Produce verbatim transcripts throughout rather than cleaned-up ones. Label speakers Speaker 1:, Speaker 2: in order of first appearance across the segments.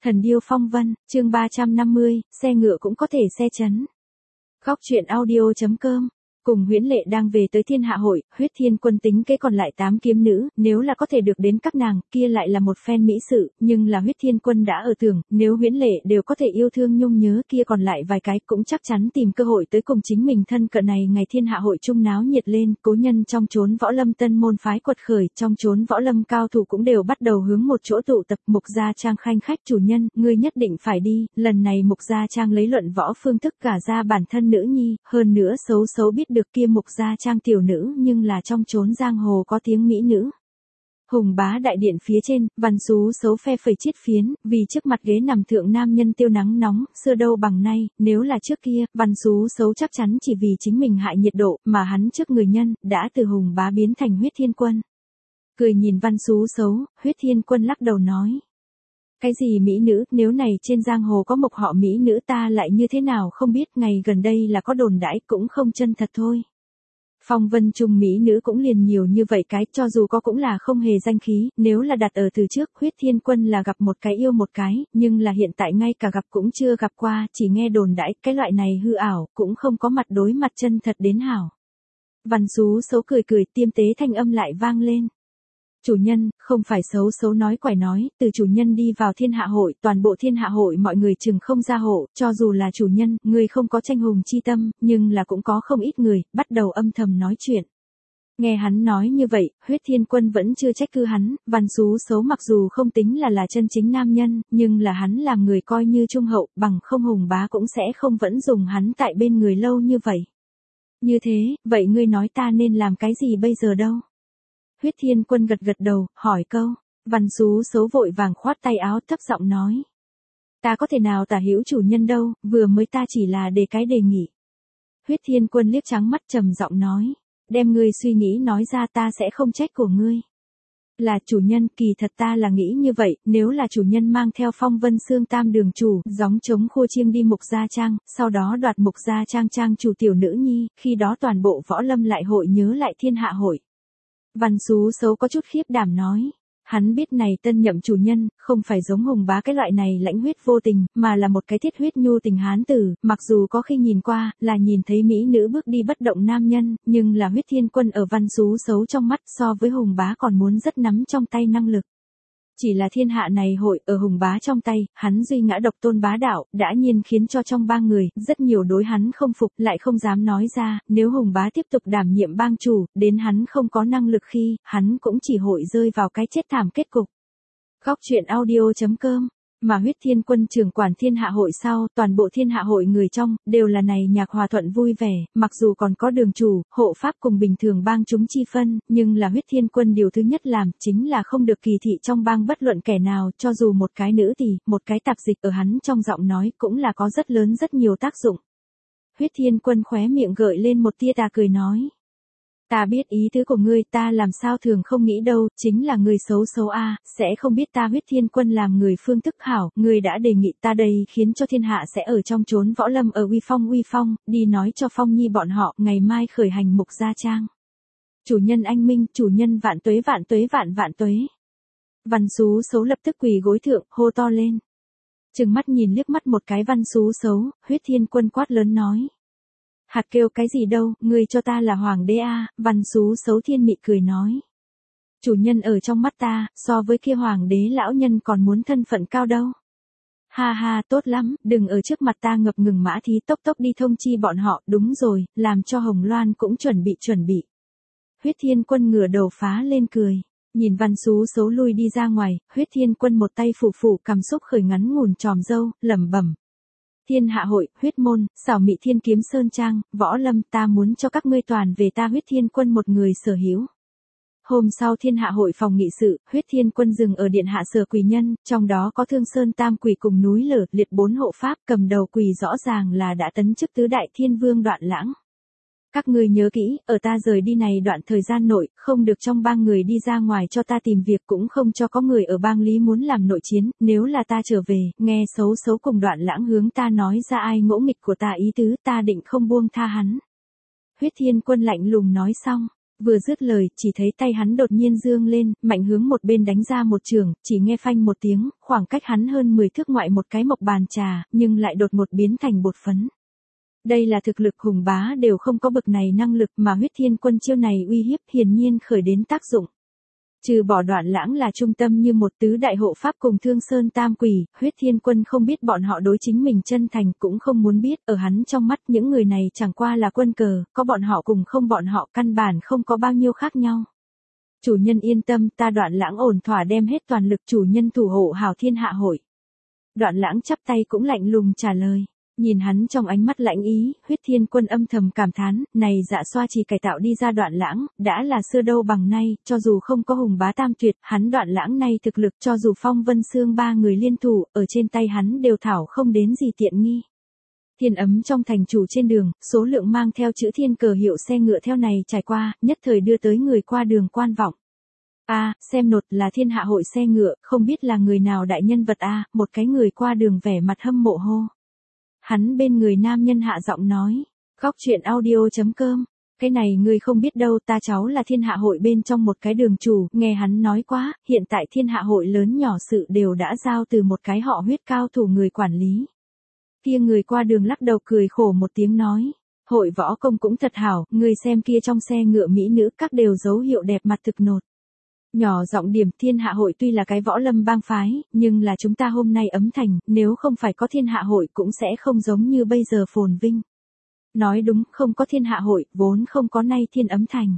Speaker 1: Thần điêu phong vân, chương ba trăm năm mươi, xe ngựa cũng có thể xe chấn. Góc truyện audio chấm com. Cùng Huyễn Lệ đang về tới Thiên Hạ hội, Huyết Thiên Quân tính kế còn lại tám kiếm nữ, nếu là có thể được đến các nàng, kia lại là một phen mỹ sự, nhưng là Huyết Thiên Quân đã ở tưởng, nếu Huyễn Lệ đều có thể yêu thương nhung nhớ kia còn lại vài cái cũng chắc chắn tìm cơ hội tới cùng chính mình thân cận này ngày Thiên Hạ hội trung náo nhiệt lên, cố nhân trong chốn võ lâm tân môn phái quật khởi, trong chốn võ lâm cao thủ cũng đều bắt đầu hướng một chỗ tụ tập. Mục Gia Trang khanh khách chủ nhân, ngươi nhất định phải đi, lần này Mục Gia Trang lấy luận võ phương thức gả ra bản thân nữ nhi, hơn nữa xấu xấu biết được kia Mục Gia Trang tiểu nữ nhưng là trong chốn giang hồ có tiếng mỹ nữ. Hùng bá đại điện phía trên, Văn Xú xấu phe phẩy chiết phiến, vì trước mặt ghế nằm thượng nam nhân tiêu nắng nóng, xưa đâu bằng nay, nếu là trước kia, Văn Xú xấu chắc chắn chỉ vì chính mình hại nhiệt độ, mà hắn trước người nhân, đã từ Hùng bá biến thành Huyết Thiên Quân. Cười nhìn Văn Xú xấu, Huyết Thiên Quân lắc đầu nói. Cái gì mỹ nữ, nếu này trên giang hồ có một họ mỹ nữ ta lại như thế nào không biết, ngày gần đây là có đồn đãi cũng không chân thật thôi. Phong vân trung mỹ nữ cũng liền nhiều như vậy cái, cho dù có cũng là không hề danh khí, nếu là đặt ở từ trước, Huyết Thiên Quân là gặp một cái yêu một cái, nhưng là hiện tại ngay cả gặp cũng chưa gặp qua, chỉ nghe đồn đãi, cái loại này hư ảo, cũng không có mặt đối mặt chân thật đến hảo. Văn Xú xấu cười cười, tiêm tế thanh âm lại vang lên. Chủ nhân, không phải xấu xấu nói quải nói, từ chủ nhân đi vào Thiên Hạ hội, toàn bộ Thiên Hạ hội mọi người chừng không ra hộ, cho dù là chủ nhân, người không có tranh hùng chi tâm, nhưng là cũng có không ít người, bắt đầu âm thầm nói chuyện. Nghe hắn nói như vậy, Huyết Thiên Quân vẫn chưa trách cứ hắn, Văn Xú xấu mặc dù không tính là là chân chính nam nhân, nhưng là hắn làm người coi như trung hậu, bằng không Hùng bá cũng sẽ không vẫn dùng hắn tại bên người lâu như vậy. Như thế, vậy ngươi nói ta nên làm cái gì bây giờ đâu? Huyết Thiên Quân gật gật đầu, hỏi câu. Văn Xú xấu vội vàng khoát tay áo thấp giọng nói. Ta có thể nào tả hữu chủ nhân đâu, vừa mới ta chỉ là đề cái đề nghị. Huyết Thiên Quân liếc trắng mắt trầm giọng nói. Đem ngươi suy nghĩ nói ra ta sẽ không trách của ngươi. Là chủ nhân, kỳ thật ta là nghĩ như vậy, nếu là chủ nhân mang theo Phong Vân Xương Tam đường chủ, gióng chống khua chiêng đi Mục Gia Trang, sau đó đoạt Mục Gia Trang trang chủ tiểu nữ nhi, khi đó toàn bộ võ lâm lại hội nhớ lại Thiên Hạ hội. Văn Xú xấu có chút khiếp đảm nói. Hắn biết này tân nhậm chủ nhân, không phải giống Hùng bá cái loại này lãnh huyết vô tình, mà là một cái thiết huyết nhu tình hán tử, mặc dù có khi nhìn qua, là nhìn thấy mỹ nữ bước đi bất động nam nhân, nhưng là Huyết Thiên Quân ở Văn Xú xấu trong mắt so với Hùng bá còn muốn rất nắm trong tay năng lực. Chỉ là thiên hạ này hội ở Hùng bá trong tay, hắn duy ngã độc tôn bá đạo, đã nhiên khiến cho trong ba người, rất nhiều đối hắn không phục, lại không dám nói ra, nếu Hùng bá tiếp tục đảm nhiệm bang chủ, đến hắn không có năng lực khi, hắn cũng chỉ hội rơi vào cái chết thảm kết cục. Góc truyện audio chấm com. Mà Huyết Thiên Quân trưởng quản Thiên Hạ hội sau, toàn bộ Thiên Hạ hội người trong, đều là này nhạc hòa thuận vui vẻ, mặc dù còn có đường chủ, hộ pháp cùng bình thường bang chúng chi phân, nhưng là Huyết Thiên Quân điều thứ nhất làm, chính là không được kỳ thị trong bang bất luận kẻ nào, cho dù một cái nữ thì, một cái tạp dịch ở hắn trong giọng nói cũng là có rất lớn rất nhiều tác dụng. Huyết Thiên Quân khóe miệng gợi lên một tia tà cười nói. Ta biết ý tứ của ngươi, ta làm sao thường không nghĩ đâu, chính là người xấu xấu a, à, sẽ không biết ta Huyết Thiên Quân làm người phương thức hảo, ngươi đã đề nghị ta đây khiến cho thiên hạ sẽ ở trong chốn võ lâm ở uy phong uy phong, đi nói cho Phong Nhi bọn họ, ngày mai khởi hành Mục Gia Trang. Chủ nhân anh minh, chủ nhân vạn tuế vạn tuế vạn vạn tuế. Văn Xú xấu lập tức quỳ gối thượng, hô to lên. Trừng mắt nhìn liếc mắt một cái Văn Xú xấu, Huyết Thiên Quân quát lớn nói. Hạt kêu cái gì đâu, ngươi cho ta là hoàng đế a, à, Văn Xú xấu thiên mị cười nói. Chủ nhân ở trong mắt ta, so với kia hoàng đế lão nhân còn muốn thân phận cao đâu. Ha ha, tốt lắm, đừng ở trước mặt ta ngập ngừng mã thí, tốc tốc đi thông chi bọn họ, đúng rồi, làm cho Hồng Loan cũng chuẩn bị chuẩn bị. Huyết Thiên Quân ngửa đầu phá lên cười. Nhìn Văn Xú xấu lui đi ra ngoài, Huyết Thiên Quân một tay phủ phủ cầm xúc khởi ngắn ngủn tròm dâu, lẩm bẩm. Thiên Hạ hội, huyết môn, xảo mị thiên kiếm sơn trang, võ lâm, ta muốn cho các ngươi toàn về ta Huyết Thiên Quân một người sở hữu. Hôm sau Thiên Hạ hội phòng nghị sự, Huyết Thiên Quân dừng ở điện hạ sở quỷ nhân, trong đó có Thương Sơn Tam quỷ cùng núi Lở, liệt bốn hộ pháp, cầm đầu quỷ rõ ràng là đã tấn chức tứ đại thiên vương Đoạn Lãng. Các ngươi nhớ kỹ, ở ta rời đi này đoạn thời gian nội, không được trong bang người đi ra ngoài cho ta tìm việc, cũng không cho có người ở bang lý muốn làm nội chiến, nếu là ta trở về, nghe xấu xấu cùng Đoạn Lãng hướng ta nói ra ai ngỗ nghịch của ta ý tứ, ta định không buông tha hắn. Huyết Thiên Quân lạnh lùng nói xong, Vừa dứt lời, chỉ thấy tay hắn đột nhiên dương lên, mạnh hướng một bên đánh ra một trường, chỉ nghe phanh một tiếng, khoảng cách hắn hơn mười thước ngoại một cái mộc bàn trà, nhưng lại đột một biến thành bột phấn. Đây là thực lực hùng bá đều không có bực này năng lực mà huyết thiên quân chiêu này uy hiếp hiển nhiên khởi đến tác dụng. Trừ bỏ Đoạn Lãng là trung tâm như một tứ đại hộ pháp cùng Thương Sơn Tam Quỷ, huyết thiên quân không biết bọn họ đối chính mình chân thành cũng không muốn biết, ở hắn trong mắt những người này chẳng qua là quân cờ, có bọn họ cùng không bọn họ căn bản không có bao nhiêu khác nhau. Chủ nhân yên tâm, ta Đoạn Lãng ổn thỏa đem hết toàn lực chủ nhân thủ hộ hảo thiên hạ hội. Đoạn Lãng chắp tay cũng lạnh lùng trả lời. Nhìn hắn trong ánh mắt lãnh ý, huyết thiên quân âm thầm cảm thán, này dạ xoa chỉ cải tạo đi ra Đoạn Lãng, đã là xưa đâu bằng nay, cho dù không có hùng bá tam tuyệt, hắn Đoạn Lãng nay thực lực cho dù Phong Vân Xương ba người liên thủ, ở trên tay hắn đều thảo không đến gì tiện nghi. Thiên ấm trong thành chủ trên đường, số lượng mang theo chữ thiên cờ hiệu xe ngựa theo này trải qua, nhất thời đưa tới người qua đường quan vọng. A, à, xem nột là thiên hạ hội xe ngựa, không biết là người nào đại nhân vật a, à, một cái người qua đường vẻ mặt hâm mộ hô. Hắn bên người nam nhân hạ giọng nói, góc chuyện audio.com, cái này ngươi không biết đâu, ta cháu là thiên hạ hội bên trong một cái đường chủ, nghe hắn nói quá, hiện tại thiên hạ hội lớn nhỏ sự đều đã giao từ một cái họ huyết cao thủ người quản lý. Kia người qua đường lắc đầu cười khổ một tiếng nói, hội võ công cũng thật hảo, ngươi xem kia trong xe ngựa mỹ nữ các đều dấu hiệu đẹp mặt thực nột. Nhỏ giọng điểm, thiên hạ hội tuy là cái võ lâm bang phái, nhưng là chúng ta hôm nay ấm thành, nếu không phải có thiên hạ hội cũng sẽ không giống như bây giờ phồn vinh. Nói đúng, không có thiên hạ hội, vốn không có nay thiên ấm thành.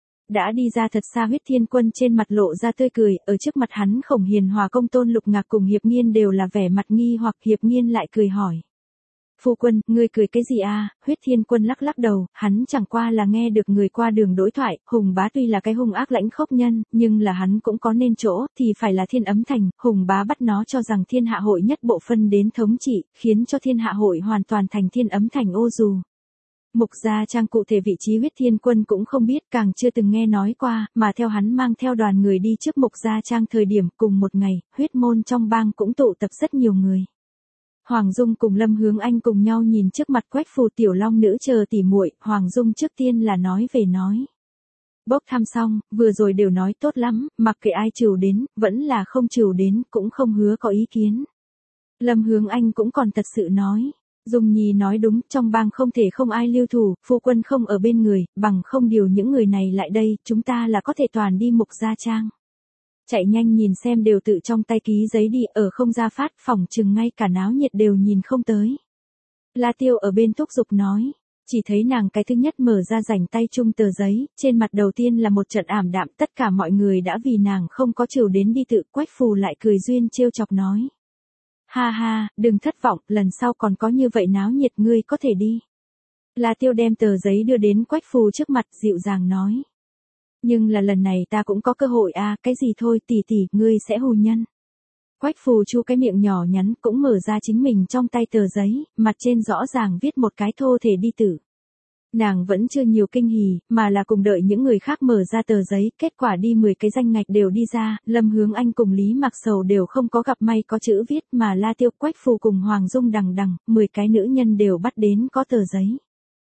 Speaker 1: Đã đi ra thật xa huyết thiên quân trên mặt lộ ra tươi cười, ở trước mặt hắn Khổng Hiền Hòa Công Tôn Lục Ngạc cùng Hiệp Nghiên đều là vẻ mặt nghi hoặc Hiệp Nghiên lại cười hỏi. Phu quân, ngươi cười cái gì à, huyết thiên quân lắc lắc đầu, hắn chẳng qua là nghe được người qua đường đối thoại, hùng bá tuy là cái hung ác lãnh khốc nhân, nhưng là hắn cũng có nên chỗ, thì phải là thiên ấm thành, hùng bá bắt nó cho rằng thiên hạ hội nhất bộ phân đến thống trị, khiến cho thiên hạ hội hoàn toàn thành thiên ấm thành ô dù. Mục Gia Trang cụ thể vị trí huyết thiên quân cũng không biết, càng chưa từng nghe nói qua, mà theo hắn mang theo đoàn người đi trước Mục Gia Trang thời điểm cùng một ngày, huyết môn trong bang cũng tụ tập rất nhiều người. Hoàng Dung cùng Lâm Hướng Anh cùng nhau nhìn trước mặt Quách Phù tiểu long nữ chờ tỉ muội, Hoàng Dung trước tiên là nói về nói. Bốc thăm xong, vừa rồi đều nói tốt lắm, mặc kệ ai trừ đến, vẫn là không trừ đến, cũng không hứa có ý kiến. Lâm Hướng Anh cũng còn thật sự nói. Dung Nhi nói đúng, trong bang không thể không ai lưu thủ, phu quân không ở bên người, bằng không điều những người này lại đây, chúng ta là có thể toàn đi Mục Gia Trang. Chạy nhanh nhìn xem đều tự trong tay ký giấy đi, ở không ra phát, phòng chừng ngay cả náo nhiệt đều nhìn không tới. La Tiêu ở bên thúc giục nói, chỉ thấy nàng cái thứ nhất mở ra rảnh tay chung tờ giấy, trên mặt đầu tiên là một trận ảm đạm, tất cả mọi người đã vì nàng không có chiều đến đi tự. Quách Phù lại cười duyên trêu chọc nói. Ha ha, đừng thất vọng, lần sau còn có như vậy náo nhiệt ngươi có thể đi. La Tiêu đem tờ giấy đưa đến Quách Phù trước mặt dịu dàng nói. Nhưng là lần này ta cũng có cơ hội à, cái gì thôi tỷ tỷ, ngươi sẽ hù nhân. Quách Phù chu cái miệng nhỏ nhắn cũng mở ra chính mình trong tay tờ giấy, mặt trên rõ ràng viết một cái thô thể đi tử. Nàng vẫn chưa nhiều kinh hỉ, mà là cùng đợi những người khác mở ra tờ giấy, kết quả đi mười cái danh ngạch đều đi ra, Lâm Hướng Anh cùng Lý Mạc Sầu đều không có gặp may có chữ viết mà La Tiêu, Quách Phù cùng Hoàng Dung đằng đằng, mười cái nữ nhân đều bắt đến có tờ giấy.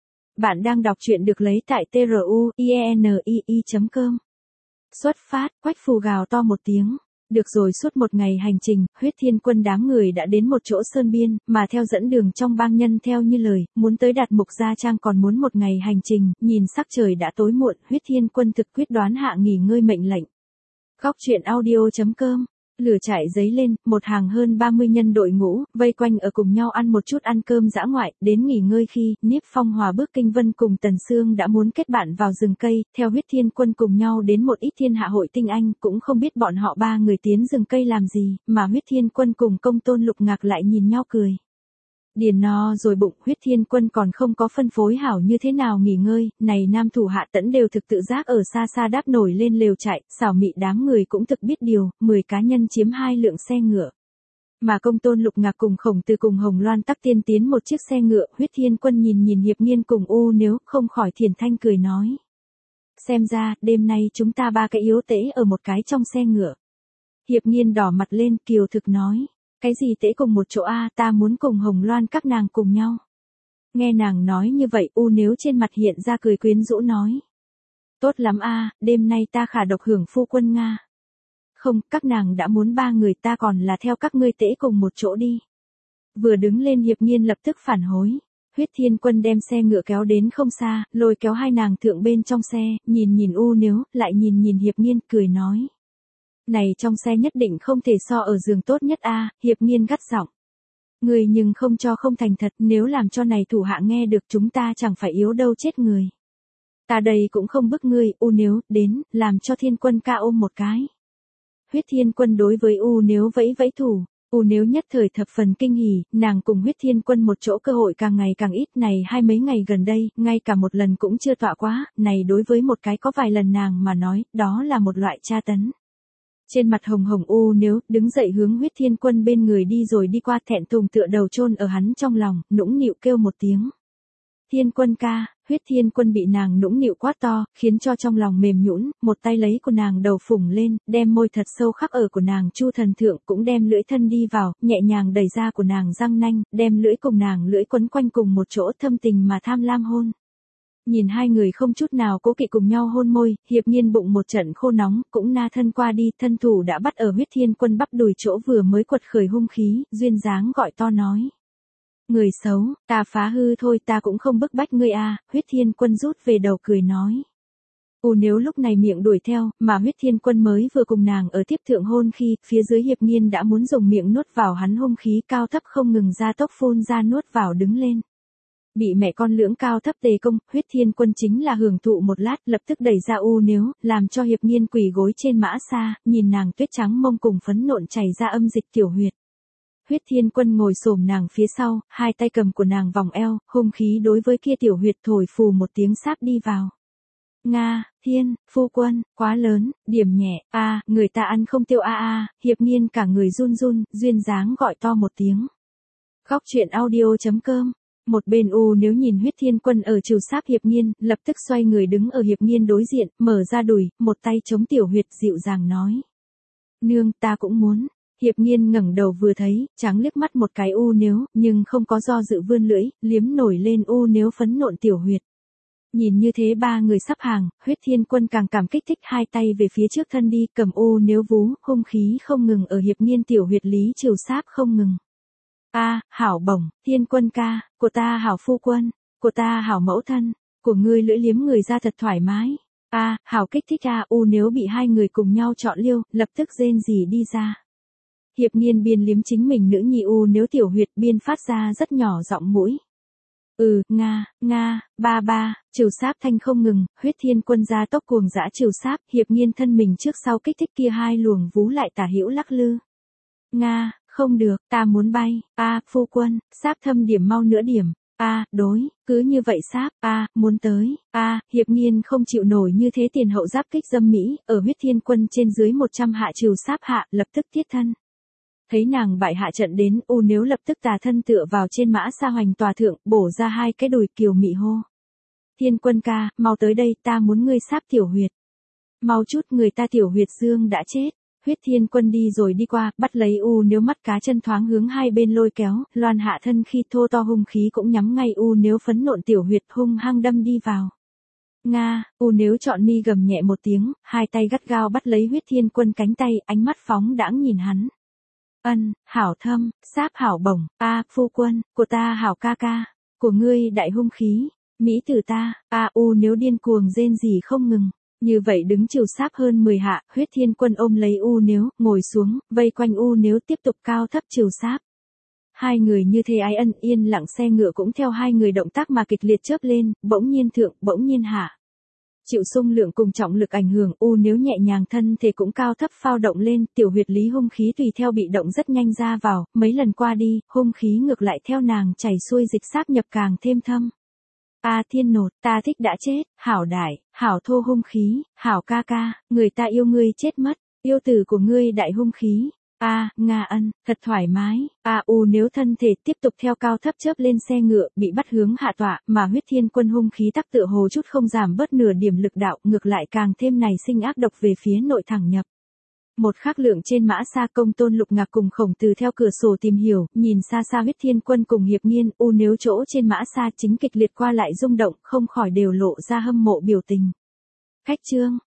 Speaker 1: Bạn đang đọc truyện được lấy tại tê rờ u i e n i i chấm com. Xuất phát, Quách Phù gào to một tiếng. Được rồi, suốt một ngày hành trình, huyết thiên quân đám người đã đến một chỗ sơn biên, mà theo dẫn đường trong bang nhân theo như lời, muốn tới đạt Mục Gia Trang còn muốn một ngày hành trình, nhìn sắc trời đã tối muộn, huyết thiên quân thực quyết đoán hạ nghỉ ngơi mệnh lệnh. Góc chuyện audio.com. Lửa trại giấy lên, một hàng hơn ba mươi nhân đội ngũ, vây quanh ở cùng nhau ăn một chút ăn cơm dã ngoại, đến nghỉ ngơi khi, Niếp Phong Hòa bước Kinh Vân cùng Tần Sương đã muốn kết bạn vào rừng cây, theo huyết thiên quân cùng nhau đến một ít thiên hạ hội tinh anh, cũng không biết bọn họ ba người tiến rừng cây làm gì, mà huyết thiên quân cùng Công Tôn Lục Ngạc lại nhìn nhau cười. Điền no rồi bụng, huyết thiên quân còn không có phân phối hảo như thế nào nghỉ ngơi, này nam thủ hạ tẫn đều thực tự giác ở xa xa đáp nổi lên lều trại, xảo mị đám người cũng thực biết điều, mười cá nhân chiếm hai lượng xe ngựa. Mà Công Tôn Lục Ngạc cùng Khổng Từ cùng Hồng Loan tắc tiên tiến một chiếc xe ngựa, huyết thiên quân nhìn nhìn Hiệp Nghiên cùng U Nếu, không khỏi thiền thanh cười nói. Xem ra, đêm nay chúng ta ba cái yếu tễ ở một cái trong xe ngựa. Hiệp Nghiên đỏ mặt lên, kiều thực nói. Cái gì tễ cùng một chỗ a, ta muốn cùng Hồng Loan các nàng cùng nhau. Nghe nàng nói như vậy, U Nếu trên mặt hiện ra cười quyến rũ nói. Tốt lắm a, đêm nay ta khả độc hưởng phu quân Nga. Không, các nàng đã muốn ba người ta còn là theo các ngươi tễ cùng một chỗ đi. Vừa đứng lên Hiệp Nghiên lập tức phản hối. Huyết Thiên Quân đem xe ngựa kéo đến không xa, lôi kéo hai nàng thượng bên trong xe, nhìn nhìn U Nếu, lại nhìn nhìn Hiệp Nghiên, cười nói. Này trong xe nhất định không thể so ở giường tốt nhất a, Hiệp Nghiên gắt giọng. Người nhưng không cho không thành thật, nếu làm cho này thủ hạ nghe được chúng ta chẳng phải yếu đâu chết người. Ta đây cũng không bức ngươi, U Nếu, đến, làm cho Thiên Quân ca ôm một cái. Huyết Thiên Quân đối với U Nếu vẫy vẫy thủ. U Nếu nhất thời thập phần kinh hỉ, nàng cùng Huyết Thiên Quân một chỗ cơ hội càng ngày càng ít, này hai mấy ngày gần đây, ngay cả một lần cũng chưa tọa quá, này đối với một cái có vài lần nàng mà nói, đó là một loại tra tấn. Trên mặt hồng hồng U Nếu, đứng dậy hướng Huyết Thiên Quân bên người đi rồi đi qua, thẹn thùng tựa đầu chôn ở hắn trong lòng, nũng nịu kêu một tiếng. Thiên Quân ca. Huyết Thiên Quân bị nàng nũng nịu quát to, khiến cho trong lòng mềm nhũn, một tay lấy của nàng đầu phủng lên, đem môi thật sâu khắc ở của nàng chu thần thượng, cũng đem lưỡi thân đi vào, nhẹ nhàng đẩy ra của nàng răng nanh, đem lưỡi cùng nàng lưỡi quấn quanh cùng một chỗ, thâm tình mà tham lam hôn. Nhìn hai người không chút nào cố kỵ cùng nhau hôn môi, Hiệp Nghiên bụng một trận khô nóng, cũng na thân qua đi, thân thủ đã bắt ở Huyết Thiên Quân bắp đùi chỗ vừa mới quật khởi hung khí, duyên dáng gọi to nói. Người xấu, ta phá hư thôi, ta cũng không bức bách ngươi a. Huyết Thiên Quân rút về đầu cười nói. U Nếu lúc này miệng đuổi theo, mà Huyết Thiên Quân mới vừa cùng nàng ở tiếp thượng hôn khi, phía dưới Hiệp Nghiên đã muốn dùng miệng nuốt vào hắn hung khí cao thấp không ngừng ra tốc phun ra nuốt vào đứng lên. Bị mẹ con lưỡng cao thấp tề công, Huyết Thiên Quân chính là hưởng thụ một lát, lập tức đẩy ra U Nếu, làm cho Hiệp Nghiên quỳ gối trên mã xa, nhìn nàng tuyết trắng mông cùng phấn nộn chảy ra âm dịch tiểu huyệt. Huyết Thiên Quân ngồi xổm nàng phía sau, hai tay cầm của nàng vòng eo, hung khí đối với kia tiểu huyệt thổi phù một tiếng sáp đi vào. Nga, Thiên, phu quân, quá lớn, điểm nhẹ, a, người ta ăn không tiêu a a, Hiệp Nghiên cả người run run, duyên dáng gọi to một tiếng. Góc truyện audio chấm com. Một bên U Nếu nhìn Huyết Thiên Quân ở trừ sáp Hiệp Nghiên, lập tức xoay người đứng ở Hiệp Nghiên đối diện, mở ra đùi, một tay chống tiểu huyệt dịu dàng nói. Nương, ta cũng muốn. Hiệp Nghiên ngẩng đầu vừa thấy, trắng liếc mắt một cái U Nếu, nhưng không có do dự vươn lưỡi, liếm nổi lên U Nếu phấn nộn tiểu huyệt. Nhìn như thế ba người sắp hàng, Huyết Thiên Quân càng cảm kích thích, hai tay về phía trước thân đi, cầm U Nếu vú, hung khí không ngừng ở Hiệp Nghiên tiểu huyệt lý trừ sáp không ngừng. A, hảo bổng, Thiên Quân ca, của ta hảo phu quân, của ta hảo mẫu thân, của ngươi lưỡi liếm người ra thật thoải mái. A, hảo kích thích a. U Nếu bị hai người cùng nhau chọn liêu, lập tức rên rỉ đi ra. Hiệp Nghiên biên liếm chính mình nữ nhi U Nếu tiểu huyệt, biên phát ra rất nhỏ giọng mũi. Ừ, nga, nga, ba ba, trừ sáp thanh không ngừng, Huyết Thiên Quân ra tốc cuồng dã trừ sáp, Hiệp Nghiên thân mình trước sau kích thích kia hai luồng vú lại tả hữu lắc lư. Nga, không được, ta muốn bay, a, phu quân, sáp thâm điểm mau nữa điểm. A, đối, cứ như vậy sáp, a, muốn tới, a, Hiệp Nghiên không chịu nổi như thế tiền hậu giáp kích dâm mỹ, ở Huyết Thiên Quân trên dưới một trăm hạ trừ sáp hạ, lập tức tiết thân. Thấy nàng bại hạ trận đến, U Nếu lập tức tà thân tựa vào trên mã sa hoành tòa thượng, bổ ra hai cái đùi kiều mị hô. Thiên Quân ca, mau tới đây, ta muốn ngươi sáp tiểu huyệt. Mau chút, người ta tiểu huyệt dương đã chết. Huyết Thiên Quân đi rồi đi qua, bắt lấy U Nếu mắt cá chân thoáng hướng hai bên lôi kéo, loan hạ thân khi thô to hung khí cũng nhắm ngay U Nếu phấn nộn tiểu huyệt hung hăng đâm đi vào. Nga, U Nếu chọn mi gầm nhẹ một tiếng, hai tay gắt gao bắt lấy Huyết Thiên Quân cánh tay, ánh mắt phóng đãng nhìn hắn. Ân, hảo thâm, sáp hảo bổng, a, phu quân, của ta hảo ca ca, của ngươi đại hung khí, mỹ tử ta, a. U Nếu điên cuồng rên rỉ không ngừng. Như vậy đứng trừ sáp hơn mười hạ, Huyết Thiên Quân ôm lấy U Nếu, ngồi xuống, vây quanh U Nếu tiếp tục cao thấp trừ sáp. Hai người như thế ái ân, yên lặng, xe ngựa cũng theo hai người động tác mà kịch liệt chớp lên, bỗng nhiên thượng, bỗng nhiên hạ. Chịu xung lượng cùng trọng lực ảnh hưởng, U Nếu nhẹ nhàng thân thể cũng cao thấp phao động lên, tiểu huyệt lý hung khí tùy theo bị động rất nhanh ra vào, mấy lần qua đi, hung khí ngược lại theo nàng chảy xuôi dịch sáp nhập càng thêm thâm. A, Thiên nột, ta thích đã chết, hảo đại, hảo thô hung khí, hảo ca ca, người ta yêu ngươi chết mất, yêu tử của ngươi đại hung khí. A, Nga ân, thật thoải mái. A, U Nếu thân thể tiếp tục theo cao thấp chớp lên xe ngựa, bị bắt hướng hạ tọa, mà Huyết Thiên Quân hung khí tắc tựa hồ chút không giảm bớt nửa điểm lực đạo, ngược lại càng thêm này sinh ác độc về phía nội thẳng nhập. Một khắc lượng trên mã xa, Công Tôn Lục Ngạc cùng Khổng Tử theo cửa sổ tìm hiểu, nhìn xa xa Huyết Thiên Quân cùng Hiệp Nghiên, U Nếu chỗ trên mã xa chính kịch liệt qua lại rung động, không khỏi đều lộ ra hâm mộ biểu tình. Khách trương.